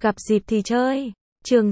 Gặp dịp thì chơi. Chương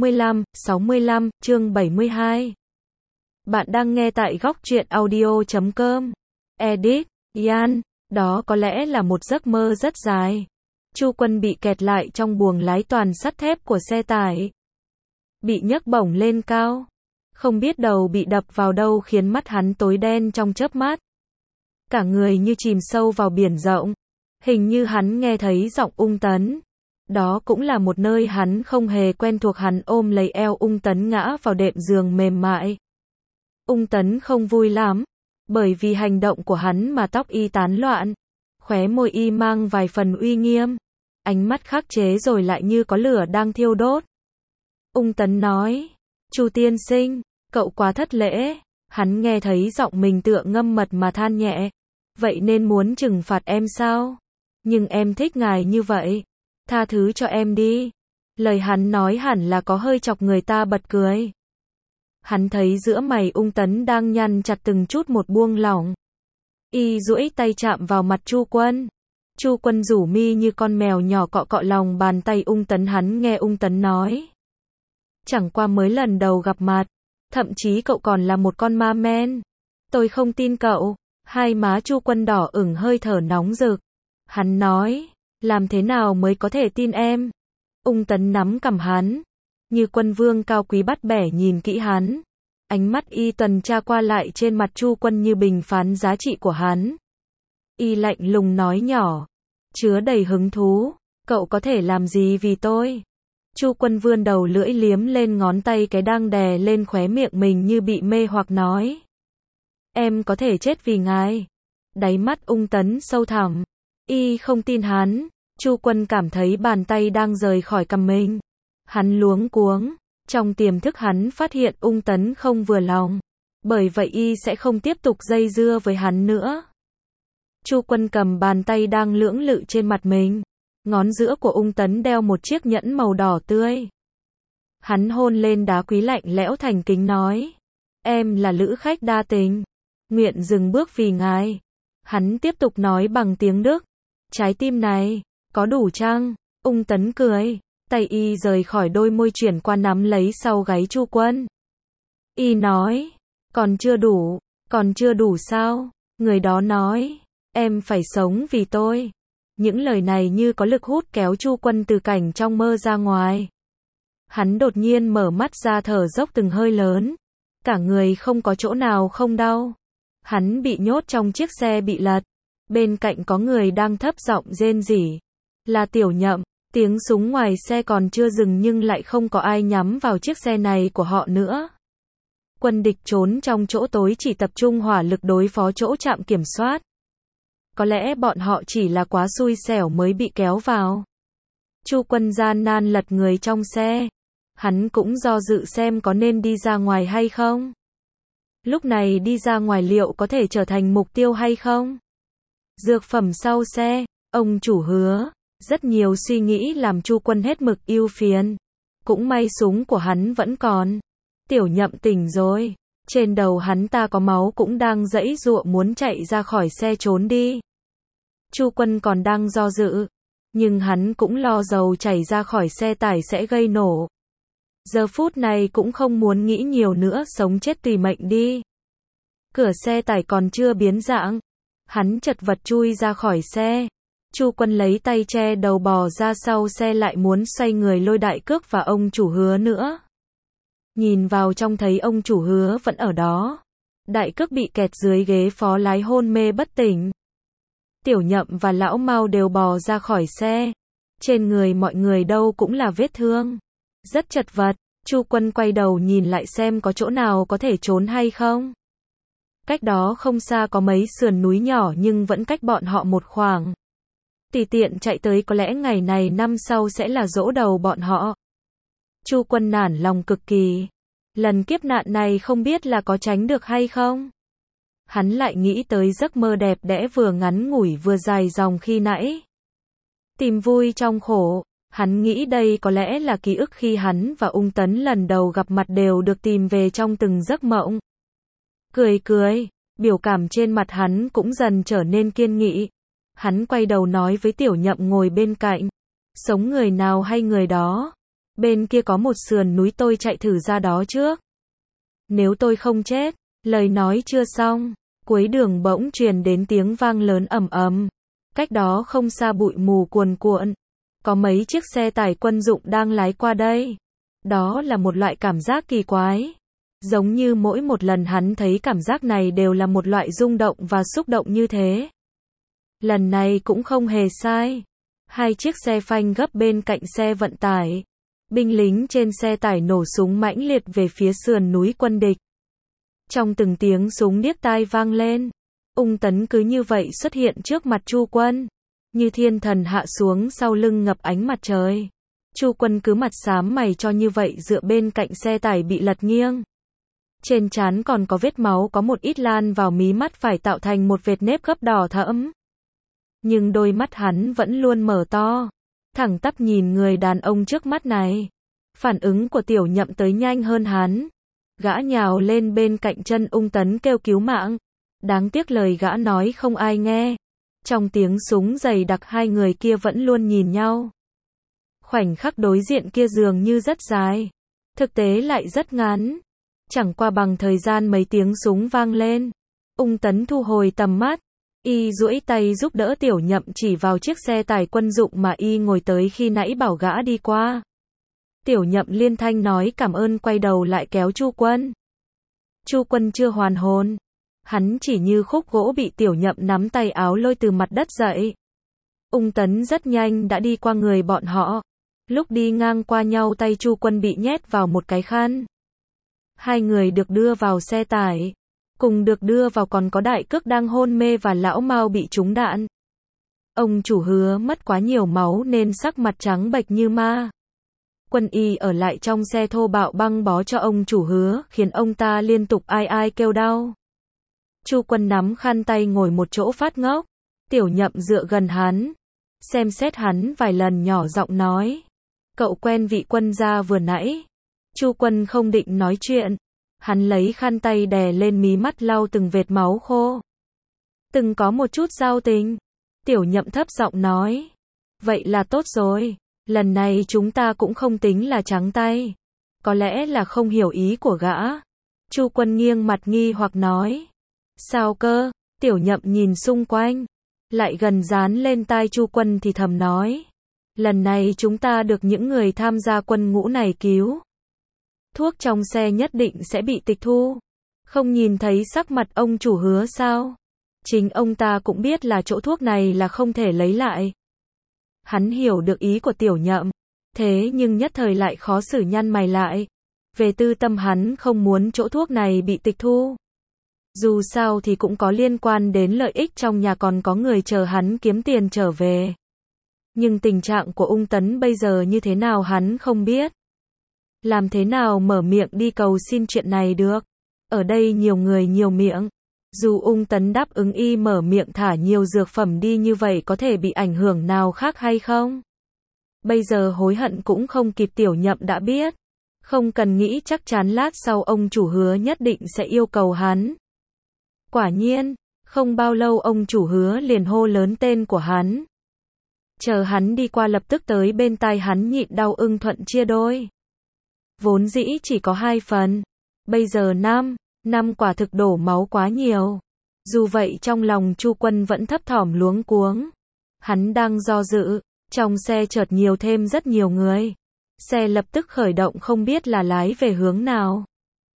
65, chương 72. Bạn đang nghe tại góc truyện audio.com. Edit, Ian, đó có lẽ là một giấc mơ rất dài. Chu Quân bị kẹt lại trong buồng lái toàn sắt thép của xe tải. Bị nhấc bổng lên cao. Không biết đầu bị đập vào đâu khiến mắt hắn tối đen trong chớp mắt. Cả người như chìm sâu vào biển rộng. Hình như hắn nghe thấy giọng Ung Tấn. Đó cũng là một nơi hắn không hề quen thuộc. Hắn ôm lấy eo Ung Tấn ngã vào đệm giường mềm mại. Ung Tấn không vui lắm. Bởi vì hành động của hắn mà tóc y tán loạn. Khóe môi y mang vài phần uy nghiêm. Ánh mắt khắc chế rồi lại như có lửa đang thiêu đốt. Ung Tấn nói. Chu tiên sinh, cậu quá thất lễ. Hắn nghe thấy giọng mình tựa ngâm mật mà than nhẹ. Vậy nên muốn trừng phạt em sao? Nhưng em thích ngài như vậy. Tha thứ cho em đi. Lời hắn nói hẳn là có hơi chọc người ta bật cười. Hắn thấy giữa mày Ung Tấn đang nhăn chặt từng chút một buông lỏng. Y duỗi tay chạm vào mặt Chu Quân. Chu Quân rủ mi như con mèo nhỏ cọ cọ lòng bàn tay Ung Tấn. Hắn nghe Ung Tấn nói. Chẳng qua mới lần đầu gặp mặt. Thậm chí cậu còn là một con ma men. Tôi không tin cậu. Hai má Chu Quân đỏ ửng hơi thở nóng rực. Hắn nói. Làm thế nào mới có thể tin em? Ung Tấn nắm cằm hắn. Như quân vương cao quý bắt bẻ nhìn kỹ hắn. Ánh mắt y tuần tra qua lại trên mặt Chu Quân như bình phán giá trị của hắn. Y lạnh lùng nói nhỏ. Chứa đầy hứng thú. Cậu có thể làm gì vì tôi? Chu Quân vươn đầu lưỡi liếm lên ngón tay cái đang đè lên khóe miệng mình như bị mê hoặc nói. Em có thể chết vì ngài. Đáy mắt Ung Tấn sâu thẳm. Y không tin hắn. Chu Quân cảm thấy bàn tay đang rời khỏi cằm mình. Hắn luống cuống. Trong tiềm thức hắn phát hiện Ung Tấn không vừa lòng. Bởi vậy y sẽ không tiếp tục dây dưa với hắn nữa. Chu Quân cầm bàn tay đang lưỡng lự trên mặt mình. Ngón giữa của Ung Tấn đeo một chiếc nhẫn màu đỏ tươi. Hắn hôn lên đá quý lạnh lẽo thành kính nói. Em là lữ khách đa tình. Nguyện dừng bước vì ngài. Hắn tiếp tục nói bằng tiếng Đức. Trái tim này, có đủ chăng? Ung Tấn cười. Tay y rời khỏi đôi môi chuyển qua nắm lấy sau gáy Chu Quân. Y nói. Còn chưa đủ sao? Người đó nói. Em phải sống vì tôi. Những lời này như có lực hút kéo Chu Quân từ cảnh trong mơ ra ngoài. Hắn đột nhiên mở mắt ra thở dốc từng hơi lớn. Cả người không có chỗ nào không đau. Hắn bị nhốt trong chiếc xe bị lật. Bên cạnh có người đang thấp giọng rên rỉ. Là Tiểu Nhậm. Tiếng súng ngoài xe còn chưa dừng nhưng lại không có ai nhắm vào chiếc xe này của họ nữa. Quân địch trốn trong chỗ tối chỉ tập trung hỏa lực đối phó chỗ trạm kiểm soát. Có lẽ bọn họ chỉ là quá xui xẻo mới bị kéo vào. Chu Quân gian nan lật người trong xe. Hắn cũng do dự xem có nên đi ra ngoài hay không. Lúc này đi ra ngoài liệu có thể trở thành mục tiêu hay không? Dược phẩm sau xe, ông chủ hứa. Rất nhiều suy nghĩ làm Chu Quân hết mực ưu phiền. Cũng may súng của hắn vẫn còn. Tiểu Nhậm tỉnh rồi. Trên đầu hắn ta có máu cũng đang giãy giụa muốn chạy ra khỏi xe trốn đi. Chu Quân còn đang do dự. Nhưng hắn cũng lo dầu chảy ra khỏi xe tải sẽ gây nổ. Giờ phút này cũng không muốn nghĩ nhiều nữa, sống chết tùy mệnh đi. Cửa xe tải còn chưa biến dạng. Hắn chật vật chui ra khỏi xe. Chu Quân lấy tay che đầu bò ra sau xe lại muốn xoay người lôi Đại Cước và ông chủ hứa nữa. Nhìn vào trong thấy ông chủ hứa vẫn ở đó. Đại Cước bị kẹt dưới ghế phó lái hôn mê bất tỉnh. Tiểu Nhậm và Lão Mao đều bò ra khỏi xe. Trên người mọi người đâu cũng là vết thương. Rất chật vật. Chu Quân quay đầu nhìn lại xem có chỗ nào có thể trốn hay không. Cách đó không xa có mấy sườn núi nhỏ nhưng vẫn cách bọn họ một khoảng. Tùy tiện chạy tới có lẽ ngày này năm sau sẽ là giỗ đầu bọn họ. Chu Quân nản lòng cực kỳ. Lần kiếp nạn này không biết là có tránh được hay không. Hắn lại nghĩ tới giấc mơ đẹp đẽ vừa ngắn ngủi vừa dài dòng khi nãy. Tìm vui trong khổ. Hắn nghĩ đây có lẽ là ký ức khi hắn và Ung Tấn lần đầu gặp mặt đều được tìm về trong từng giấc mộng. Cười cười. Biểu cảm trên mặt hắn cũng dần trở nên kiên nghị. Hắn quay đầu nói với Tiểu Nhậm ngồi bên cạnh. Sống người nào hay người đó. Bên kia có một sườn núi, tôi chạy thử ra đó trước. Nếu tôi không chết. Lời nói chưa xong, cuối đường bỗng truyền đến tiếng vang lớn ầm ầm. Cách đó không xa bụi mù cuồn cuộn. Có mấy chiếc xe tải quân dụng đang lái qua đây. Đó là một loại cảm giác kỳ quái. Giống như mỗi một lần hắn thấy cảm giác này đều là một loại rung động và xúc động như thế. Lần này cũng không hề sai. Hai chiếc xe phanh gấp bên cạnh xe vận tải. Binh lính trên xe tải nổ súng mãnh liệt về phía sườn núi quân địch. Trong từng tiếng súng điếc tai vang lên, Ung Tấn cứ như vậy xuất hiện trước mặt Chu Quân, như thiên thần hạ xuống sau lưng ngập ánh mặt trời. Chu Quân cứ mặt xám mày cho như vậy dựa bên cạnh xe tải bị lật nghiêng. Trên trán còn có vết máu, có một ít lan vào mí mắt phải tạo thành một vệt nếp gấp đỏ thẫm. Nhưng đôi mắt hắn vẫn luôn mở to, thẳng tắp nhìn người đàn ông trước mắt này. Phản ứng của Tiểu Nhậm tới nhanh hơn hắn. Gã nhào lên bên cạnh chân Ung Tấn kêu cứu mạng. Đáng tiếc lời gã nói không ai nghe. Trong tiếng súng dày đặc hai người kia vẫn luôn nhìn nhau. Khoảnh khắc đối diện kia dường như rất dài, thực tế lại rất ngắn. Chẳng qua bằng thời gian mấy tiếng súng vang lên, Ung Tấn thu hồi tầm mắt. Y duỗi tay giúp đỡ Tiểu Nhậm chỉ vào chiếc xe tải quân dụng mà y ngồi tới khi nãy bảo gã đi qua. Tiểu Nhậm liên thanh nói cảm ơn, quay đầu lại kéo Chu Quân. Chu Quân chưa hoàn hồn. Hắn chỉ như khúc gỗ bị Tiểu Nhậm nắm tay áo lôi từ mặt đất dậy. Ung Tấn rất nhanh đã đi qua người bọn họ. Lúc đi ngang qua nhau tay Chu Quân bị nhét vào một cái khăn. Hai người được đưa vào xe tải. Cùng được đưa vào còn có Đại Cước đang hôn mê và Lão Mao bị trúng đạn. Ông chủ Hứa mất quá nhiều máu nên sắc mặt trắng bệch như ma. Quân y ở lại trong xe thô bạo băng bó cho ông chủ Hứa, khiến ông ta liên tục ai ai kêu đau. Chu Quân nắm khăn tay ngồi một chỗ phát ngốc. Tiểu Nhậm dựa gần hắn, xem xét hắn vài lần, nhỏ giọng nói: "Cậu quen vị quân gia vừa nãy?" Chu Quân không định nói chuyện. Hắn lấy khăn tay đè lên mí mắt lau từng vệt máu khô. "Từng có một chút giao tình." Tiểu Nhậm thấp giọng nói. "Vậy là tốt rồi. Lần này chúng ta cũng không tính là trắng tay." Có lẽ là không hiểu ý của gã. Chu Quân nghiêng mặt nghi hoặc nói: "Sao cơ?" Tiểu Nhậm nhìn xung quanh, lại gần dán lên tai Chu Quân thì thầm nói: "Lần này chúng ta được những người tham gia quân ngũ này cứu. Thuốc trong xe nhất định sẽ bị tịch thu. Không nhìn thấy sắc mặt ông chủ Hứa sao? Chính ông ta cũng biết là chỗ thuốc này là không thể lấy lại." Hắn hiểu được ý của Tiểu Nhậm, thế nhưng nhất thời lại khó xử nhăn mày lại. Về tư tâm hắn không muốn chỗ thuốc này bị tịch thu. Dù sao thì cũng có liên quan đến lợi ích trong nhà, còn có người chờ hắn kiếm tiền trở về. Nhưng tình trạng của Ung Tấn bây giờ như thế nào hắn không biết. Làm thế nào mở miệng đi cầu xin chuyện này được. Ở đây nhiều người nhiều miệng. Dù Ung Tấn đáp ứng y mở miệng thả nhiều dược phẩm đi như vậy có thể bị ảnh hưởng nào khác hay không? Bây giờ hối hận cũng không kịp. Tiểu Nhậm đã biết. Không cần nghĩ, chắc chắn lát sau ông chủ Hứa nhất định sẽ yêu cầu hắn. Quả nhiên, không bao lâu ông chủ Hứa liền hô lớn tên của hắn. Chờ hắn đi qua lập tức tới bên tai hắn nhịn đau ưng thuận chia đôi. Vốn dĩ chỉ có 2 phần, bây giờ 5 quả thực đổ máu quá nhiều. Dù vậy trong lòng Chu Quân vẫn thấp thỏm luống cuống. Hắn đang do dự, trong xe chợt nhiều thêm rất nhiều người. Xe lập tức khởi động, không biết là lái về hướng nào.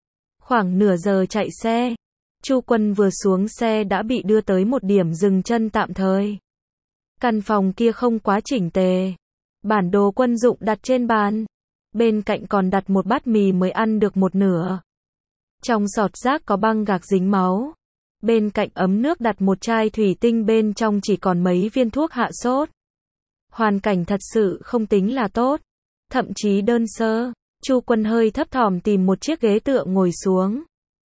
Khoảng nửa giờ chạy xe, Chu Quân vừa xuống xe đã bị đưa tới một điểm dừng chân tạm thời. Căn phòng kia không quá chỉnh tề. Bản đồ quân dụng đặt trên bàn. Bên cạnh còn đặt một bát mì mới ăn được một nửa. Trong sọt rác có băng gạc dính máu. Bên cạnh ấm nước đặt một chai thủy tinh, bên trong chỉ còn mấy viên thuốc hạ sốt. Hoàn cảnh thật sự không tính là tốt, thậm chí đơn sơ. Chu Quân hơi thấp thỏm tìm một chiếc ghế tựa ngồi xuống.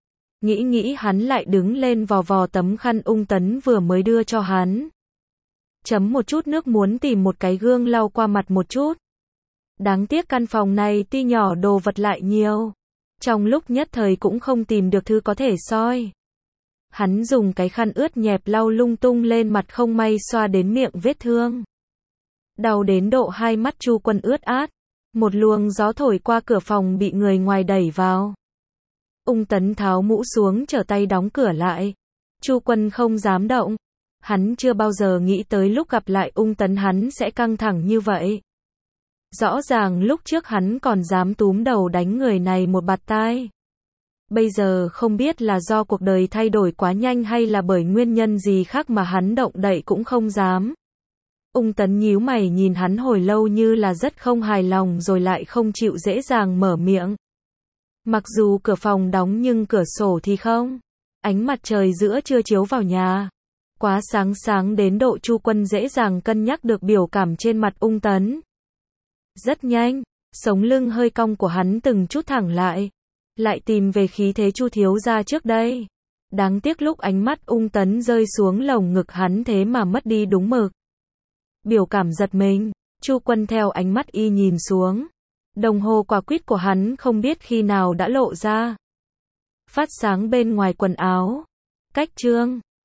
Nghĩ hắn lại đứng lên vò vò tấm khăn Ung Tấn vừa mới đưa cho hắn. Chấm một chút nước, muốn tìm một cái gương lau qua mặt một chút. Đáng tiếc căn phòng này tuy nhỏ đồ vật lại nhiều. Trong lúc nhất thời cũng không tìm được thứ có thể soi. Hắn dùng cái khăn ướt nhẹp lau lung tung lên mặt, không may xoa đến miệng vết thương. Đau đến độ hai mắt Chu Quân ướt át. Một luồng gió thổi qua cửa phòng bị người ngoài đẩy vào. Ung Tấn tháo mũ xuống trở tay đóng cửa lại. Chu Quân không dám động. Hắn chưa bao giờ nghĩ tới lúc gặp lại Ung Tấn hắn sẽ căng thẳng như vậy. Rõ ràng lúc trước hắn còn dám túm đầu đánh người này một bạt tai. Bây giờ không biết là do cuộc đời thay đổi quá nhanh hay là bởi nguyên nhân gì khác mà hắn động đậy cũng không dám. Ung Tấn nhíu mày nhìn hắn hồi lâu như là rất không hài lòng rồi lại không chịu dễ dàng mở miệng. Mặc dù cửa phòng đóng nhưng cửa sổ thì không. Ánh mặt trời giữa trưa chiếu vào nhà. Quá sáng đến độ Chu Quân dễ dàng cân nhắc được biểu cảm trên mặt Ung Tấn. Rất nhanh, sống lưng hơi cong của hắn từng chút thẳng lại. Lại tìm về khí thế Chu thiếu gia trước đây. Đáng tiếc lúc ánh mắt Ung Tấn rơi xuống lồng ngực hắn thế mà mất đi đúng mực. Biểu cảm giật mình, Chu Quân theo ánh mắt y nhìn xuống. Đồng hồ quả quýt của hắn không biết khi nào đã lộ ra. Phát sáng bên ngoài quần áo. Cách chương